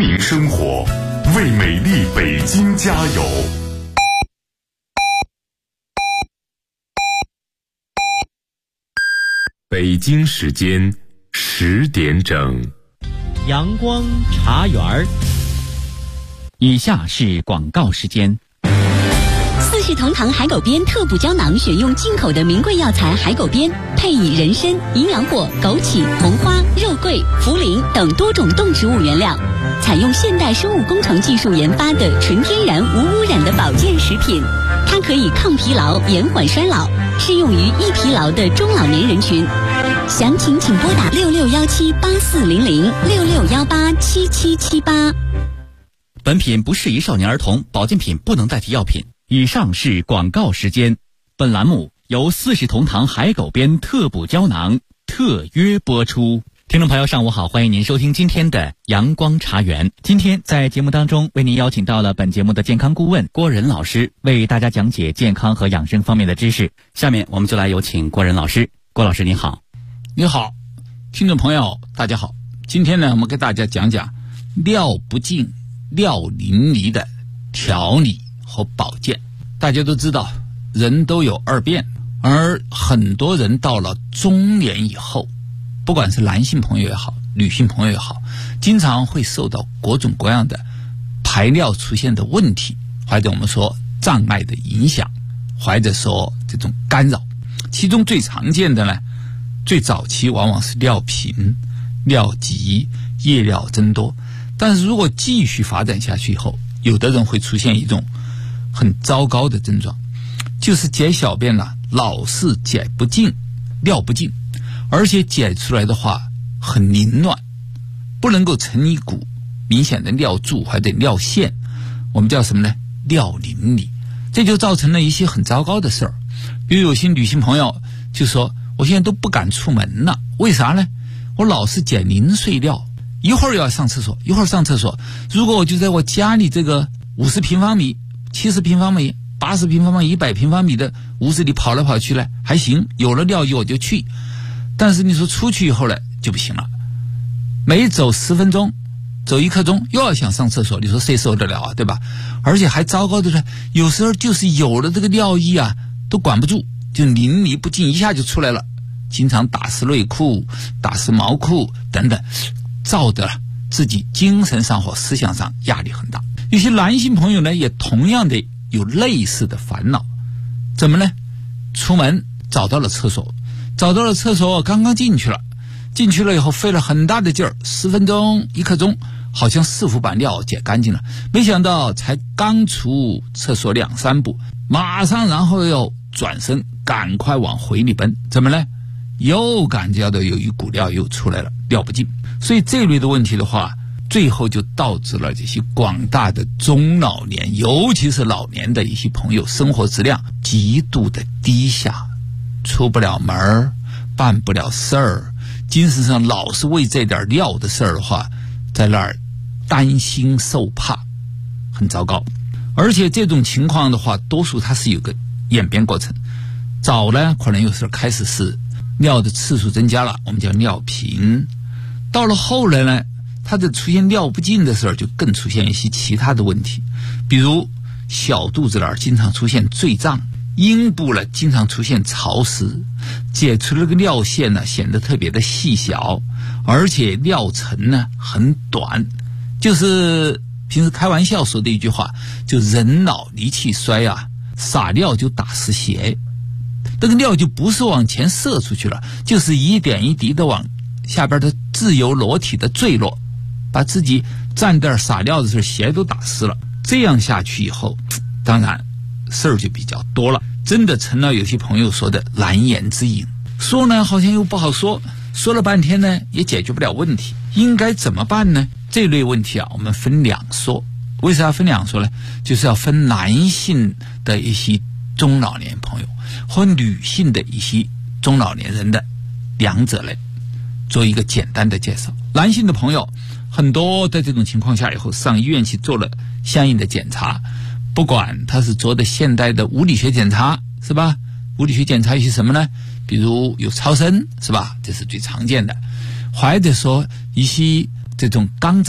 民生活，为美丽北京加油。北京时间10点整， 阳光茶园儿。以下是广告时间。 四世同堂海狗鞭特补胶囊选用进口的名贵药材海狗鞭，配以人参、营养果、枸杞、红花、肉桂、茯苓等多种动植物原料，采用现代生物工程技术研发的纯天然无污染的保健食品。它可以抗疲劳、延缓衰老，适用于易疲劳的中老年人群。详情请拨打6617840066187778。 本品不适宜少年儿童，保健品不能代替药品。以上是广告时间。本栏目由四世同堂海狗鞭特补胶囊特约播出。听众朋友上午好，欢迎您收听今天的阳光茶园。今天在节目当中为您邀请到了本节目的健康顾问郭仁老师，为大家讲解健康和养生方面的知识。下面我们就来有请郭仁老师。郭老师您好。 你好，听众朋友大家好。今天呢，我们给大家讲讲尿不尽、尿淋漓的调理和保健。大家都知道人都有二便，而很多人到了中年以后，不管是男性朋友也好，女性朋友也好，经常会受到各种各样的排尿出现的问题，或者我们说障碍的影响，或者说这种干扰。其中最常见的呢，最早期往往是尿频、尿急、夜尿增多。但是如果继续发展下去以后，有的人会出现一种很糟糕的症状，就是解小便呢，老是解不尽，尿不尽，而且解出来的话很凌乱，不能够成一股明显的尿柱或者尿线，我们叫什么呢？尿淋漓。这就造成了一些很糟糕的事儿。比如有些女性朋友就说，我现在都不敢出门了，为啥呢？我老是解零碎尿，一会儿要上厕所，一会儿上厕所。如果我就在我家里这个50平方米、70平方米、80平方米、100平方米的屋子里跑来跑去呢，还行，有了尿意我就去。但是你说出去以后呢，就不行了，每走10分钟，走1刻钟，又要想上厕所，你说谁受得了啊，对吧？而且还糟糕的是，有时候就是有了这个尿意啊，都管不住，就淋漓不尽，一下就出来了，经常打湿内裤、打湿毛裤等等，造得自己精神上或思想上压力很大。有些男性朋友呢，也同样的有类似的烦恼。怎么呢？出门找到了厕所，刚刚进去了以后费了很大的劲儿，10分钟、1刻钟，好像似乎把尿解干净了，没想到才刚出厕所2-3步，马上然后又转身赶快往回里奔。怎么呢？又感觉到有一股尿又出来了，尿不尽。所以这类的问题的话，最后就导致了这些广大的中老年，尤其是老年的一些朋友，生活质量极度的低下，出不了门，办不了事儿，精神上老是为这点尿的事儿的话，在那儿担心受怕，很糟糕。而且这种情况的话，多数它是有个演变过程。早呢，可能有时候开始是尿的次数增加了，我们叫尿频。到了后来呢，它的出现尿不尽的时候，就更出现一些其他的问题，比如小肚子那儿经常出现坠胀，阴部呢经常出现潮湿，解除了个尿线呢显得特别的细小，而且尿程呢很短，就是平时开玩笑说的一句话，就人老力气衰啊，撒尿就打湿鞋，这个尿就不是往前射出去了，就是一点一滴的往下边的自由裸体的坠落，把自己站那儿撒尿的时候鞋都打湿了。这样下去以后，当然事儿就比较多了，真的成了有些朋友说的难言之隐。说呢好像又不好说，说了半天呢也解决不了问题，应该怎么办呢？这类问题啊，我们分两说。为啥分两说呢？就是要分男性的一些中老年朋友和女性的一些中老年人的两者来做一个简单的介绍。男性的朋友很多在这种情况下以后上医院去做了相应的检查，不管他是做的现代的物理学检查，是吧？物理学检查有些什么呢？比如有超声，是吧？这是最常见的。或者说一些这种肛针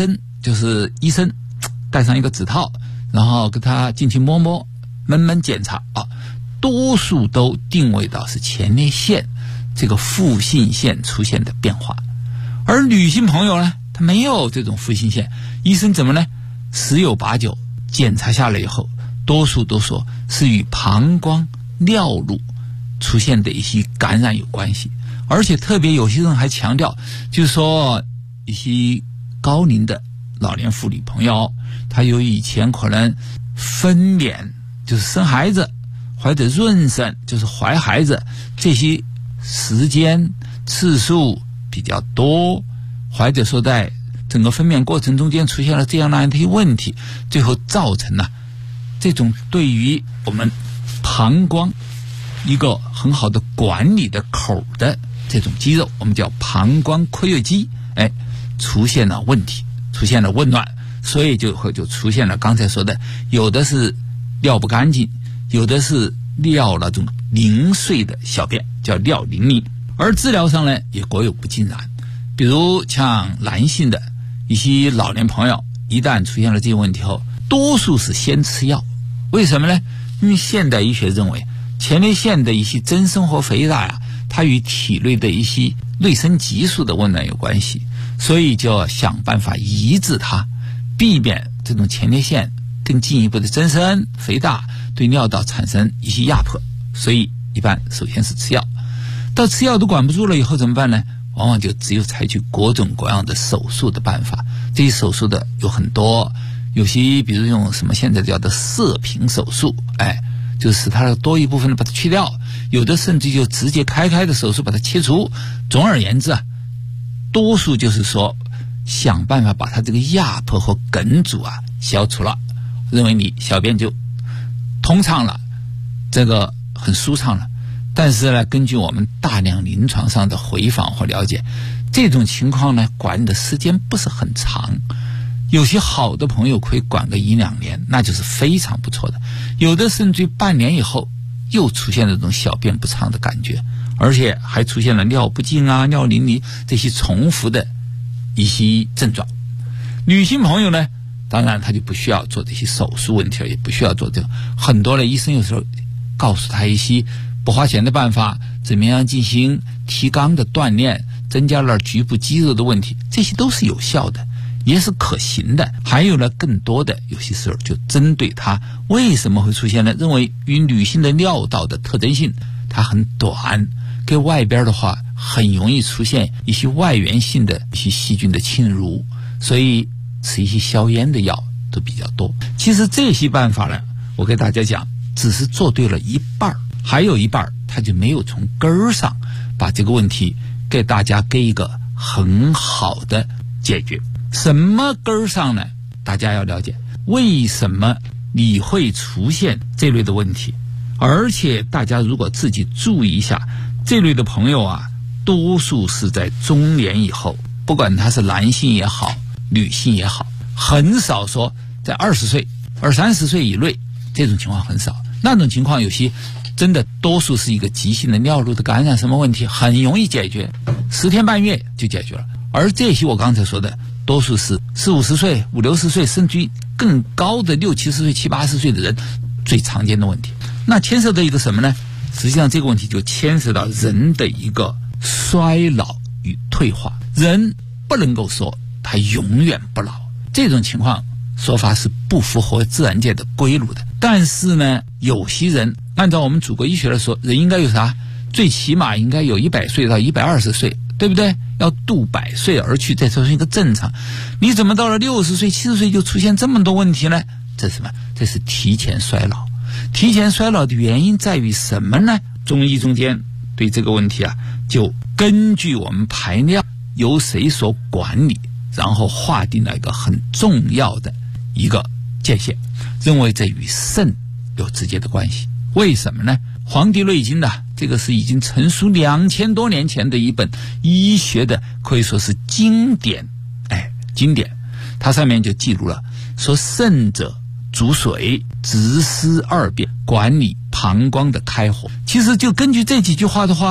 就是医生戴上一个指套，然后给他进去摸摸闷闷检查啊，多数都定位到是前列腺这个腹性腺出现的变化。而女性朋友呢，她没有这种腹性腺，医生怎么呢？十有八九检查下来以后，多数都说是与膀胱尿路出现的一些感染有关系。而且特别有些人还强调，就是说一些高龄的老年妇女朋友，她由于以前可能分娩就是生孩子，或者妊娠就是怀孩子，这些时间次数比较多，或者说在整个分娩过程中间出现了这样那样的一些问题，最后造成了这种对于我们膀胱一个很好的管理的口的这种肌肉，我们叫膀胱括约肌，出现了问题，出现了紊乱，所以就出现了刚才说的，有的是尿不干净，有的是尿那种零碎的小便，叫尿淋漓。而治疗上呢，也各有不尽然。比如像男性的一些老年朋友，一旦出现了这些问题后，多数是先吃药。为什么呢？因为现代医学认为前列腺的一些增生或肥大呀，它与体内的一些内生激素的紊乱有关系，所以就要想办法抑制它，避免这种前列腺更进一步的增生肥大，对尿道产生一些压迫。所以一般首先是吃药，到吃药都管不住了以后怎么办呢？往往就只有采取各种各样的手术的办法。这些手术的有很多，有些比如用什么现在叫的射频手术，就是使它的多一部分的把它去掉，有的甚至就直接开的手术把它切除。总而言之啊，多数就是说想办法把它这个压迫和梗阻啊消除了，认为你小便就通畅了，这个很舒畅了。但是呢，根据我们大量临床上的回访或了解，这种情况呢，管的时间不是很长。有些好的朋友可以管个1-2年，那就是非常不错的。有的甚至于半年以后又出现这种小便不畅的感觉，而且还出现了尿不尽啊、尿淋漓这些重复的一些症状。女性朋友呢，当然她就不需要做这些手术问题，也不需要做这个。很多的医生有时候告诉她一些不花钱的办法，怎么样进行提肛的锻炼，增加了局部肌肉的问题，这些都是有效的，也是可行的。还有呢，更多的有些时候就针对它为什么会出现呢？认为与女性的尿道的特征性，它很短，跟外边的话很容易出现一些外源性的一些细菌的侵入，所以吃一些消炎的药都比较多。其实这些办法呢，我给大家讲，只是做对了一半，还有一半它就没有从根儿上把这个问题给大家给一个很好的解决。什么根儿上呢？大家要了解为什么你会出现这类的问题，而且大家如果自己注意一下，这类的朋友啊，多数是在中年以后，不管他是男性也好，女性也好，很少说在20岁、20-30岁以内，这种情况很少。那种情况有些真的多数是一个急性的尿路的感染，什么问题很容易解决，10天半月就解决了。而这些我刚才说的多数是40-50岁、50-60岁，甚至于更高的60-70岁、70-80岁的人最常见的问题。那牵涉到一个什么呢？实际上这个问题就牵涉到人的一个衰老与退化。人不能够说他永远不老，这种情况说法是不符合自然界的规律的。但是呢，有些人按照我们祖国医学来说，人应该有啥？最起码应该有100岁到120岁，对不对？要度100岁而去，这才是一个正常。你怎么到了60岁、70岁就出现这么多问题呢？这是什么？这是提前衰老。提前衰老的原因在于什么呢？中医中间对这个问题啊，就根据我们排尿由谁所管理，然后划定了一个很重要的一个界限，认为这与肾有直接的关系。为什么呢？《黄帝内经》呢，这个是已经成书2000多年前的一本医学的，可以说是经典，经典。它上面就记录了说，肾者主水，直司2便，管理膀胱的开合。其实就根据这几句话的话，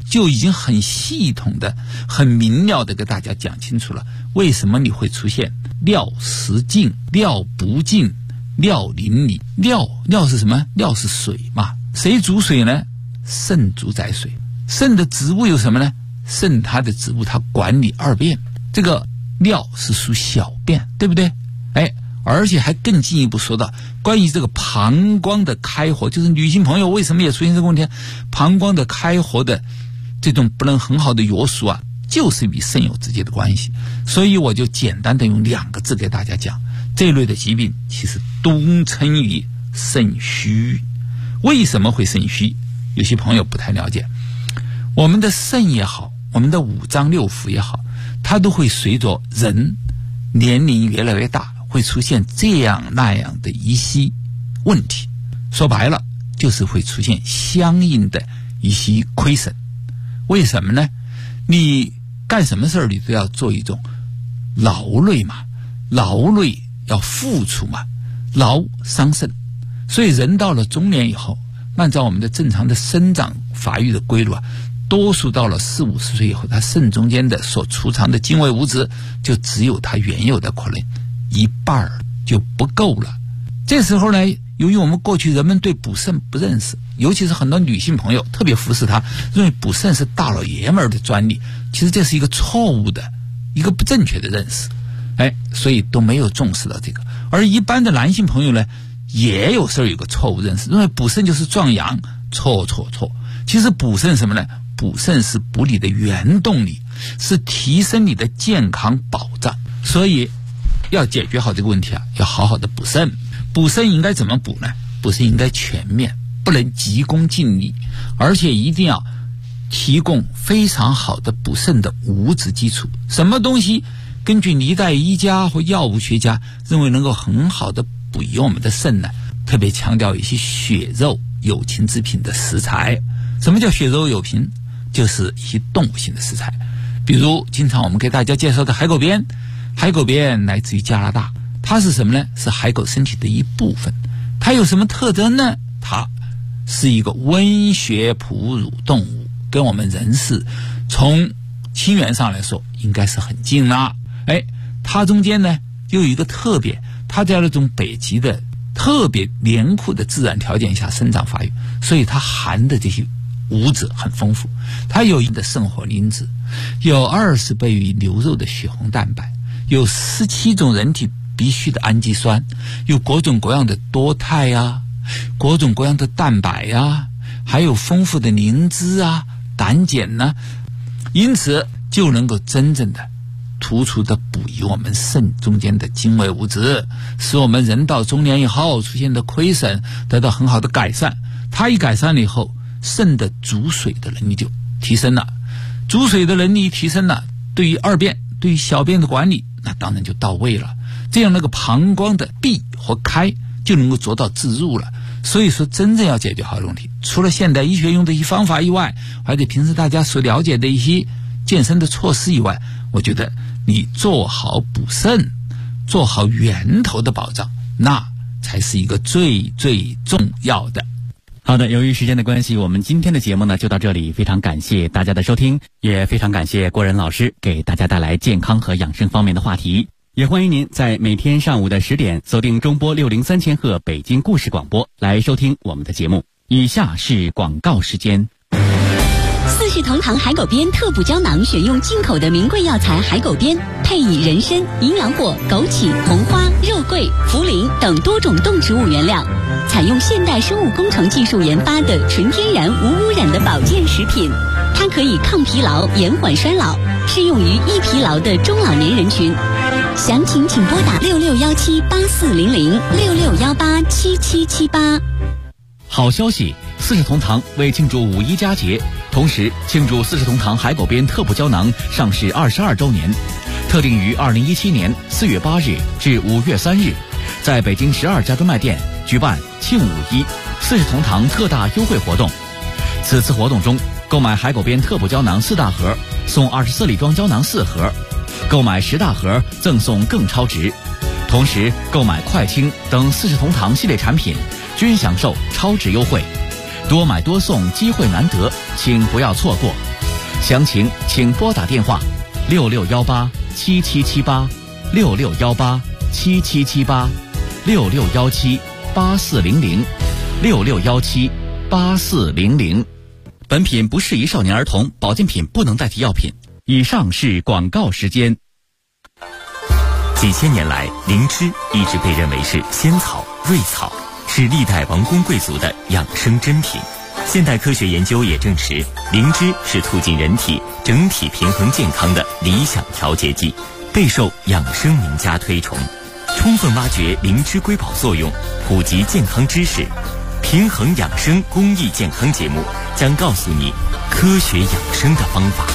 就已经很系统的、很明了的给大家讲清楚了，为什么你会出现尿失禁、尿不尽、尿淋漓。尿是什么？尿是水嘛。谁主水呢？肾主宰水。肾的职务有什么呢？肾它的职务它管理二便，这个尿是属小便，对不对？而且还更进一步说到关于这个膀胱的开活，就是女性朋友为什么也出现这个问题，膀胱的开活的这种不能很好的约束啊，就是与肾有直接的关系。所以我就简单的用2个字给大家讲，这类的疾病其实都称于肾虚。为什么会肾虚？有些朋友不太了解，我们的肾也好，我们的五脏六腑也好，它都会随着人年龄越来越大，会出现这样那样的一些问题。说白了就是会出现相应的一些亏损。为什么呢？你干什么事儿你都要做一种劳累嘛，劳累要付出嘛，劳伤肾。所以人到了中年以后，按照我们的正常的生长发育的规律啊，多数到了40-50岁以后，他肾中间的所储藏的精微物质就只有它原有的可能一半就不够了。这时候呢，由于我们过去人们对补肾不认识，尤其是很多女性朋友特别服侍她，认为补肾是大老爷们儿的专利，其实这是一个错误的、一个不正确的认识，所以都没有重视到这个。而一般的男性朋友呢，也有时候有个错误认识，认为补肾就是壮阳，错。其实补肾什么呢？补肾是补你的原动力，是提升你的健康保障。所以要解决好这个问题啊，要好好的补肾。补肾应该怎么补呢？补肾应该全面，不能急功近利，而且一定要提供非常好的补肾的物质基础。什么东西根据历代医家或药物学家认为能够很好的补益我们的肾呢？特别强调一些血肉有情之品的食材。什么叫血肉有情？就是一些动物性的食材，比如经常我们给大家介绍的海狗鞭。海狗鞭来自于加拿大，它是什么呢？是海狗身体的一部分。它有什么特征呢？它是一个温血哺乳动物，跟我们人是从亲缘上来说应该是很近啦。它中间呢又有一个特别，它在那种北极的特别严酷的自然条件下生长发育，所以它含的这些物质很丰富。它有一定的肾活因子，有20倍于牛肉的血红蛋白，有17种人体必需的氨基酸，有各种各样的多肽啊，各种各样的蛋白啊，还有丰富的磷脂啊、胆碱呢，因此就能够真正的突出的补益我们肾中间的精微物质，使我们人到中年以后出现的亏损得到很好的改善。它一改善了以后，肾的主水的能力就提升了，主水的能力提升了，对于二便、对于小便的管理那当然就到位了，这样那个膀胱的闭和开就能够做到自入了。所以说真正要解决好的问题，除了现代医学用的一些方法以外，还得平时大家所了解的一些健身的措施以外，我觉得你做好补肾，做好源头的保障，那才是一个最最重要的。 好的，由于时间的关系，我们今天的节目呢就到这里，非常感谢大家的收听，也非常感谢郭仁老师给大家带来健康和养生方面的话题。也欢迎您在每天上午的10点锁定中波603千赫北京故事广播来收听我们的节目。以下是广告时间。 四世同堂海狗鞭特补胶囊选用进口的名贵药材海狗鞭，配以人参、营养果、枸杞、红花、肉桂、茯苓等多种动植物原料，采用现代生物工程技术研发的纯天然无污染的保健食品。它可以抗疲劳、延缓衰老，适用于易疲劳的中老年人群。详情请拨打66178400 66187778。 好消息，四世同堂为庆祝五一佳节，同时庆祝四世同堂海狗鞭特补胶囊上市22周年，特定于2017年4月8日至5月3日，在北京12家专卖店举办庆五一四世同堂特大优惠活动。此次活动中，购买海狗鞭特补胶囊4大盒送24粒装胶囊4盒，购买10大盒赠送更超值。同时购买快清等四世同堂系列产品均享受超值优惠，多买多送，机会难得，请不要错过。 详情请拨打电话661877786617840066178400。本品不适宜少年儿童，保健品不能代替药品。以上是广告时间。 几千年来，灵芝一直被认为是仙草、瑞草，是历代王公贵族的养生珍品。现代科学研究也证实，灵芝是促进人体整体平衡健康的理想调节剂，备受养生名家推崇。充分挖掘灵芝瑰宝作用，普及健康知识，平衡养生公益健康节目将告诉你科学养生的方法。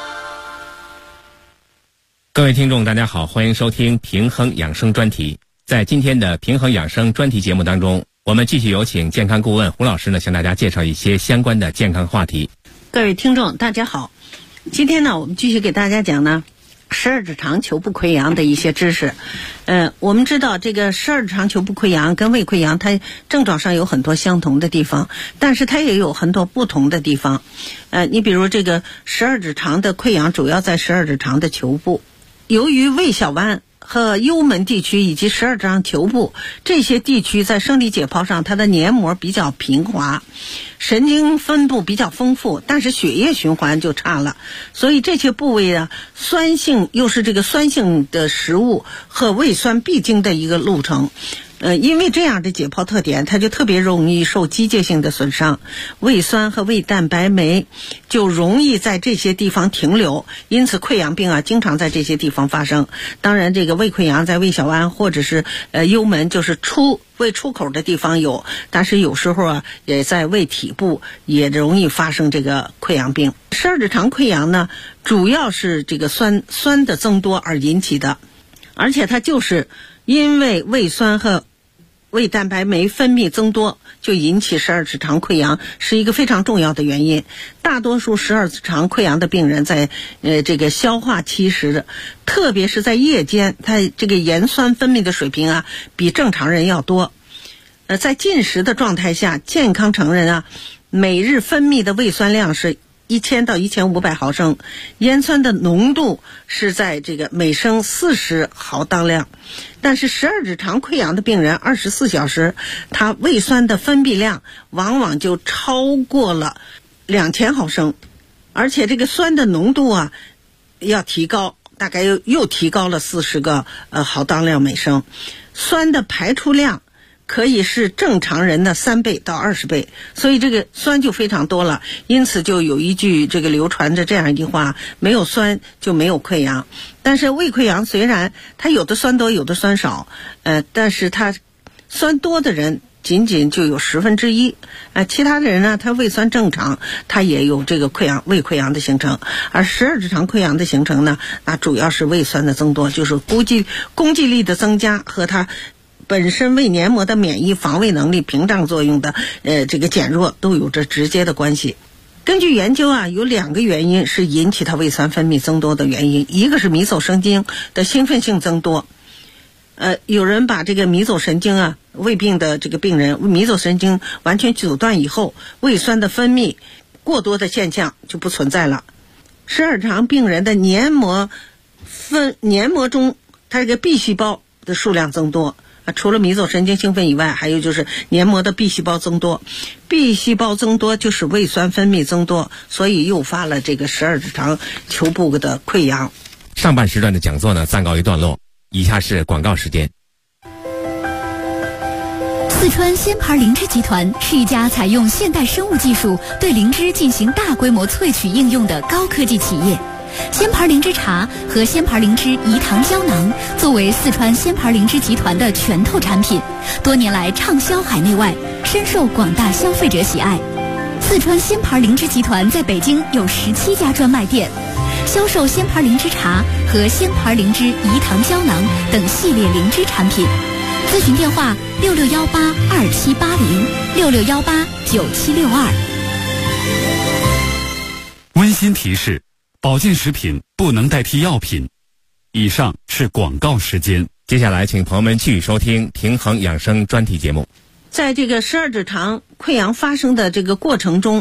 各位听众大家好，欢迎收听平衡养生专题。在今天的平衡养生专题节目当中，我们继续有请健康顾问胡老师呢，向大家介绍一些相关的健康话题。 各位听众大家好，今天呢我们继续给大家讲呢十二指肠球部溃疡的一些知识。我们知道这个十二指肠球部溃疡跟胃溃疡它症状上有很多相同的地方，但是它也有很多不同的地方。你比如这个十二指肠的溃疡主要在十二指肠的球部，由于胃小弯和幽门地区以及十二指肠球部这些地区在生理解剖上它的黏膜比较平滑，神经分布比较丰富，但是血液循环就差了，所以这些部位啊，酸性又是这个酸性的食物和胃酸必经的一个路程。因为这样的解剖特点，它就特别容易受机械性的损伤，胃酸和胃蛋白酶就容易在这些地方停留，因此溃疡病啊经常在这些地方发生。当然这个胃溃疡在胃小弯或者是幽门，就是胃出口的地方有，但是有时候啊也在胃体部也容易发生这个溃疡病。十二指肠溃疡呢，主要是这个酸的增多而引起的，而且它就是因为胃酸和胃蛋白酶分泌增多就引起十二指肠溃疡，是一个非常重要的原因。大多数十二指肠溃疡的病人在这个消化期时，特别是在夜间，他这个盐酸分泌的水平啊比正常人要多。在进食的状态下，健康成人啊每日分泌的胃酸量是1000到1500毫升，盐酸的浓度是在这个每升40毫当量。但是十二指肠溃疡的病人24小时，他胃酸的分泌量往往就超过了2000毫升，而且这个酸的浓度啊要提高，大概又提高了40个毫当量每升。酸的排出量可以是正常人的3倍到20倍，所以这个酸就非常多了。因此就有一句这个流传着这样一句话，没有酸就没有溃疡。但是胃溃疡虽然它有的酸多有的酸少，但是它酸多的人仅仅就有1/10，其他的人呢，他胃酸正常，他也有这个胃溃疡的形成。而十二指肠溃疡的形成呢，那主要是胃酸的增多，就是攻击力的增加和它本身胃黏膜的免疫防卫能力屏障作用的这个减弱都有着直接的关系。根据研究啊，有2个原因是引起它胃酸分泌增多的原因，一个是迷走神经的兴奋性增多。有人把这个迷走神经啊，胃病的这个病人迷走神经完全阻断以后，胃酸的分泌过多的现象就不存在了。十二指肠病人的黏膜中它这个 B 细胞的数量增多。除了迷走神经兴奋以外，还有就是黏膜的 B 细胞增多。B 细胞增多就是胃酸分泌增多，所以诱发了这个十二指肠球部的溃疡。 上半时段的讲座呢暂告一段落，以下是广告时间。 四川仙牌灵芝集团是一家采用现代生物技术对灵芝进行大规模萃取应用的高科技企业。仙牌灵芝茶和仙牌灵芝饴糖胶囊作为四川仙牌灵芝集团的全透产品，多年来畅销海内外，深受广大消费者喜爱。四川仙牌灵芝集团在北京有17家专卖店，销售仙牌灵芝茶和仙牌灵芝饴糖胶囊等系列灵芝产品。咨询电话66182780，66189762。 温馨提示：保健食品不能代替药品。以上是广告时间。 接下来请朋友们继续收听平衡养生专题节目。 在这个十二指肠溃疡发生的这个过程中，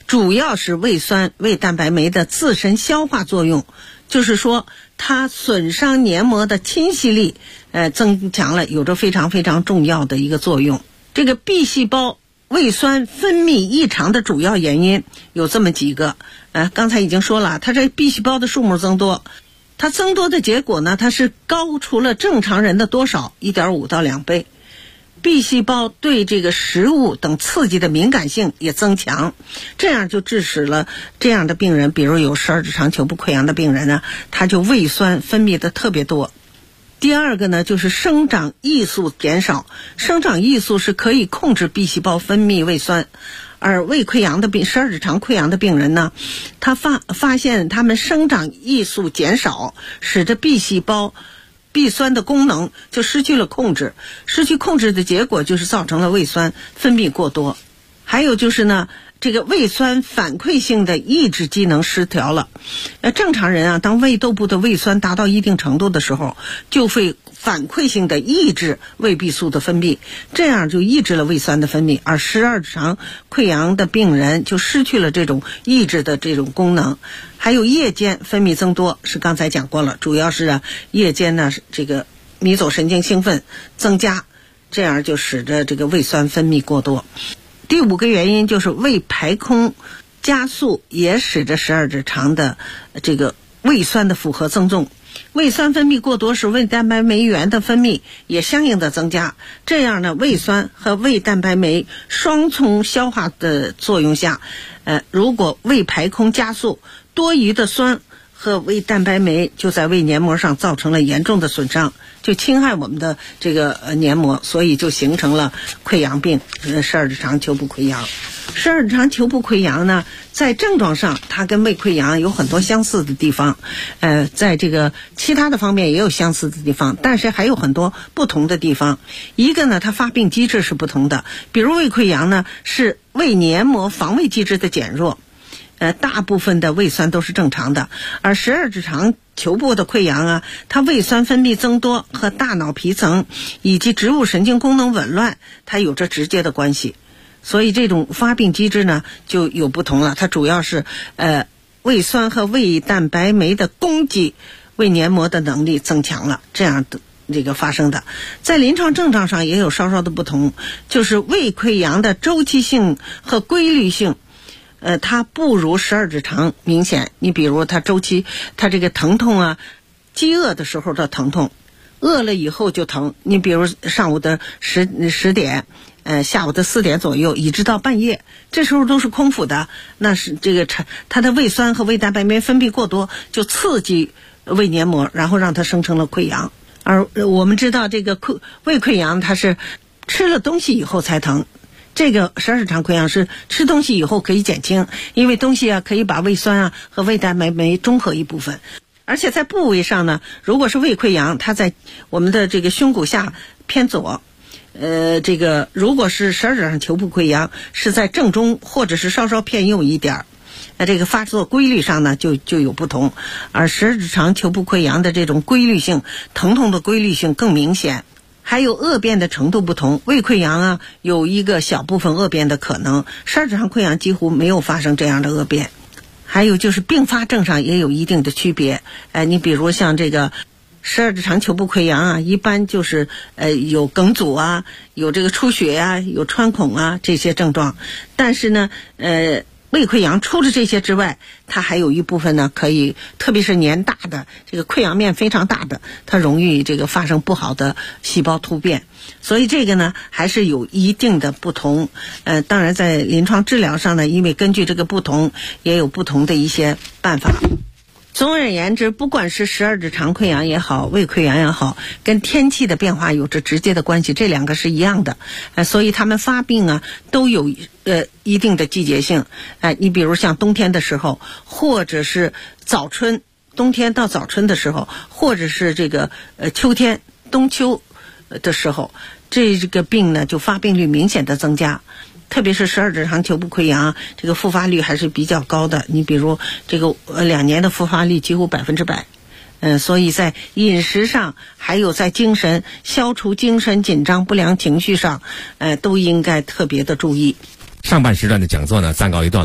主要是胃酸、胃蛋白酶的自身消化作用，就是说它损伤黏膜的侵袭力增强了，有着非常非常重要的一个作用。这个 B 细胞胃酸分泌异常的主要原因有这么几个，刚才已经说了，它这 B 细胞的数目增多，它增多的结果呢，它是高出了正常人的多少 1.5 到2倍。B 细胞对这个食物等刺激的敏感性也增强，这样就致使了这样的病人，比如有十二指肠球部溃疡的病人呢，他就胃酸分泌的特别多。第二个呢，就是生长益素减少，生长益素是可以控制 B 细胞分泌胃酸，而胃溃疡的十二指肠溃疡的病人呢，他发现他们生长益素减少，使得 B 细胞B 酸的功能就失去了控制，失去控制的结果就是造成了胃酸分泌过多。还有就是呢，这个胃酸反馈性的抑制机能失调了。正常人啊，当胃窦部的胃酸达到一定程度的时候，就会反馈性的抑制胃壁素的分泌，这样就抑制了胃酸的分泌，而十二指肠溃疡的病人就失去了这种抑制的这种功能。还有夜间分泌增多，是刚才讲过了，主要是夜间呢这个迷走神经兴奋增加，这样就使得这个胃酸分泌过多。第5个原因就是胃排空加速，也使得十二指肠的这个胃酸的负荷增重。胃酸分泌过多时，胃蛋白酶原的分泌也相应的增加，这样呢，胃酸和胃蛋白酶双重消化的作用下，如果胃排空加速，多余的酸和胃蛋白酶就在胃黏膜上造成了严重的损伤，就侵害我们的这个黏膜，所以就形成了溃疡病，十二指肠球部溃疡。十二指肠球部溃疡呢，在症状上它跟胃溃疡有很多相似的地方，在这个其他的方面也有相似的地方，但是还有很多不同的地方。一个呢，它发病机制是不同的，比如胃溃疡呢是胃黏膜防卫机制的减弱，大部分的胃酸都是正常的，而十二指肠球部的溃疡啊，它胃酸分泌增多和大脑皮层以及植物神经功能紊乱，它有着直接的关系。所以这种发病机制呢就有不同了，它主要是胃酸和胃蛋白酶的攻击胃黏膜的能力增强了，这样的这个发生的。在临床症状上也有稍稍的不同，就是胃溃疡的周期性和规律性它不如十二指肠明显。你比如它周期，它这个疼痛啊，饥饿的时候的疼痛，饿了以后就疼。你比如上午的10点，下午的4点左右，一直到半夜，这时候都是空腹的，那是这个它的胃酸和胃蛋白酶分泌过多，就刺激胃黏膜，然后让它生成了溃疡。而我们知道这个胃溃疡它是吃了东西以后才疼，这个十二指肠溃疡是吃东西以后可以减轻，因为东西啊可以把胃酸啊和胃蛋白酶中和一部分。而且在部位上呢，如果是胃溃疡，它在我们的这个胸骨下偏左，这个如果是十二指肠球部溃疡是在正中或者是稍稍偏右一点，这个发作规律上呢就有不同。而十二指肠球部溃疡的这种规律性，疼痛的规律性更明显，还有恶变的程度不同。胃溃疡啊有一个小部分恶变的可能，十二指肠溃疡几乎没有发生这样的恶变。还有就是并发症上也有一定的区别，你比如像这个十二指肠球部溃疡啊，一般就是有梗阻啊，有这个出血啊，有穿孔啊这些症状。但是呢胃溃疡除了这些之外，它还有一部分呢可以，特别是年大的这个溃疡面非常大的，它容易这个发生不好的细胞突变，所以这个呢还是有一定的不同。当然在临床治疗上呢，因为根据这个不同也有不同的一些办法。总而言之，不管是十二指肠溃疡也好，胃溃疡也好，跟天气的变化有着直接的关系，这两个是一样的。所以他们发病啊都有一定的季节性。你比如像冬天的时候，或者是早春，冬天到早春的时候，或者是这个秋天冬秋的时候，这个病呢就发病率明显的增加。特别是十二指肠球部溃疡，这个复发率还是比较高的。你比如这个2年的复发率几乎100%。所以在饮食上，还有在精神消除精神紧张不良情绪上，都应该特别的注意。 上半时段的讲座呢暂告一段落，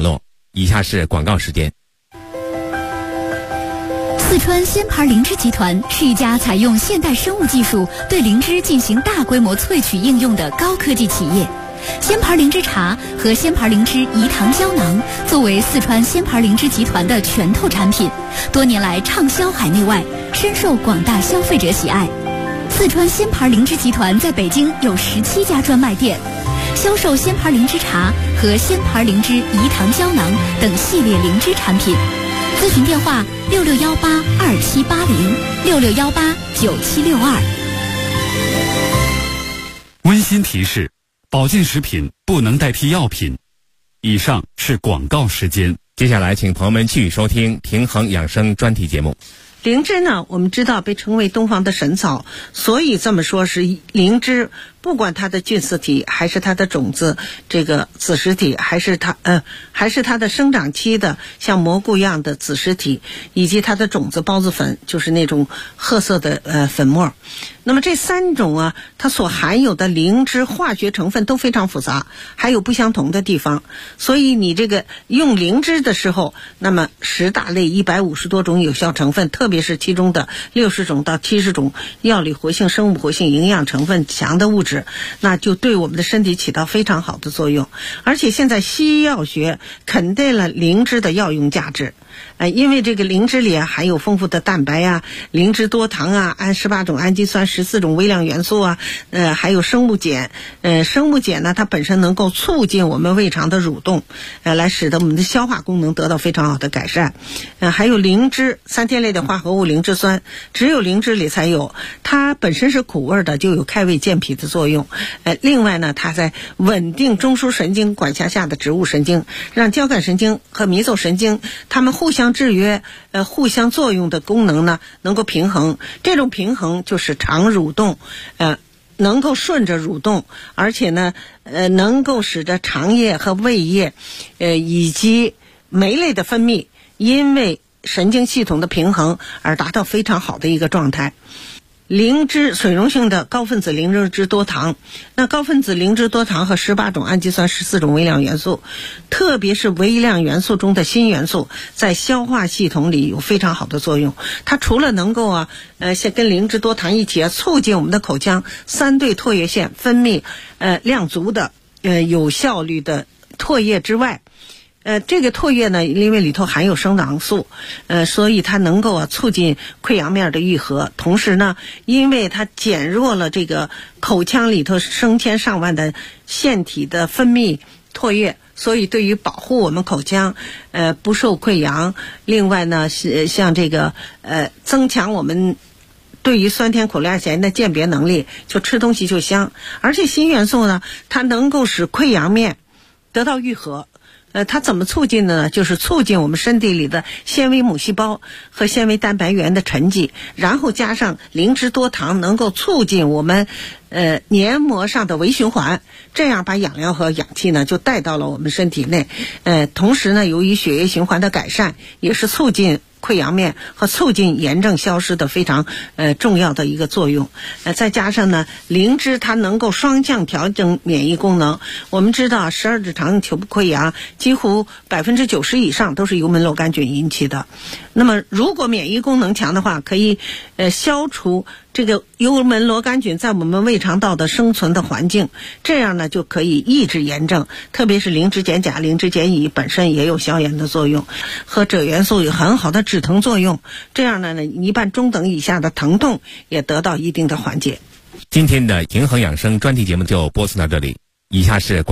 以下是广告时间。 四川仙牌灵芝集团是一家采用现代生物技术对灵芝进行大规模萃取应用的高科技企业。仙牌灵芝茶和仙牌灵芝饴糖胶囊作为四川仙牌灵芝集团的拳头产品，多年来畅销海内外，深受广大消费者喜爱。四川仙牌灵芝集团在北京有17家专卖店，销售仙牌灵芝茶和仙牌灵芝饴糖胶囊等系列灵芝产品。咨询电话66182780，66189762。 温馨提示：保健食品不能代替药品。以上是广告时间。 接下来，请朋友们继续收听平衡养生专题节目。 灵芝呢，我们知道被称为东方的神草，所以这么说是灵芝，不管它的菌丝体还是它的种子这个子实体，还是它的生长期的像蘑菇一样的子实体，以及它的种子孢子粉，就是那种褐色的粉末。那么这3种啊，它所含有的灵芝化学成分都非常复杂，还有不相同的地方。所以你这个用灵芝的时候，那么10大类150多种有效成分，特别是其中的60种到70种药理活性、生物活性、营养成分强的物质，那就对我们的身体起到非常好的作用。而且现在西医药学肯定了灵芝的药用价值。因为这个灵芝里含有丰富的蛋白啊、灵芝多糖啊、18种氨基酸、14种微量元素啊，还有生物碱。生物碱呢，它本身能够促进我们胃肠的蠕动，来使得我们的消化功能得到非常好的改善。还有灵芝3萜类的化合物灵芝酸，只有灵芝里才有，它本身是苦味的，就有开胃健脾的作用。另外呢，它在稳定中枢神经管辖下的植物神经，让交感神经和迷走神经它们互相制约、互相作用的功能呢，能够平衡。这种平衡就是肠蠕动，能够顺着蠕动，而且呢，能够使得肠液和胃液，以及酶类的分泌，因为神经系统的平衡而达到非常好的一个状态。灵芝水溶性的高分子灵芝多糖，那高分子灵芝多糖和18种氨基酸、14种微量元素，特别是微量元素中的新元素，在消化系统里有非常好的作用。它除了能够像跟灵芝多糖一起促进我们的口腔3对唾液腺分泌量足的有效率的唾液之外，这个唾液呢，因为里头含有生长素，所以它能够促进溃疡面的愈合。同时呢，因为它减弱了这个口腔里头成千上万的腺体的分泌唾液，所以对于保护我们口腔不受溃疡，另外呢，像这个增强我们对于酸甜苦辣咸的鉴别能力，就吃东西就香。而且新元素呢，它能够使溃疡面得到愈合。它怎么促进的呢？就是促进我们身体里的纤维母细胞和纤维蛋白原的沉积，然后加上灵芝多糖，能够促进我们黏膜上的微循环，这样把养料和氧气呢就带到了我们身体内。同时呢，由于血液循环的改善，也是促进溃疡面和促进炎症消失的非常重要的一个作用。再加上呢，灵芝它能够双向调整免疫功能。我们知道12指肠球部溃疡几乎90%以上都是幽门螺杆菌引起的。那么如果免疫功能强的话，可以消除这个幽门螺杆菌在我们胃肠道的生存的环境，这样呢就可以抑制炎症。特别是灵芝碱钾、灵芝碱乙本身也有消炎的作用，和锗元素有很好的止疼作用，这样呢一般中等以下的疼痛也得到一定的缓解。 今天的平衡养生专题节目就播送到这里，以下是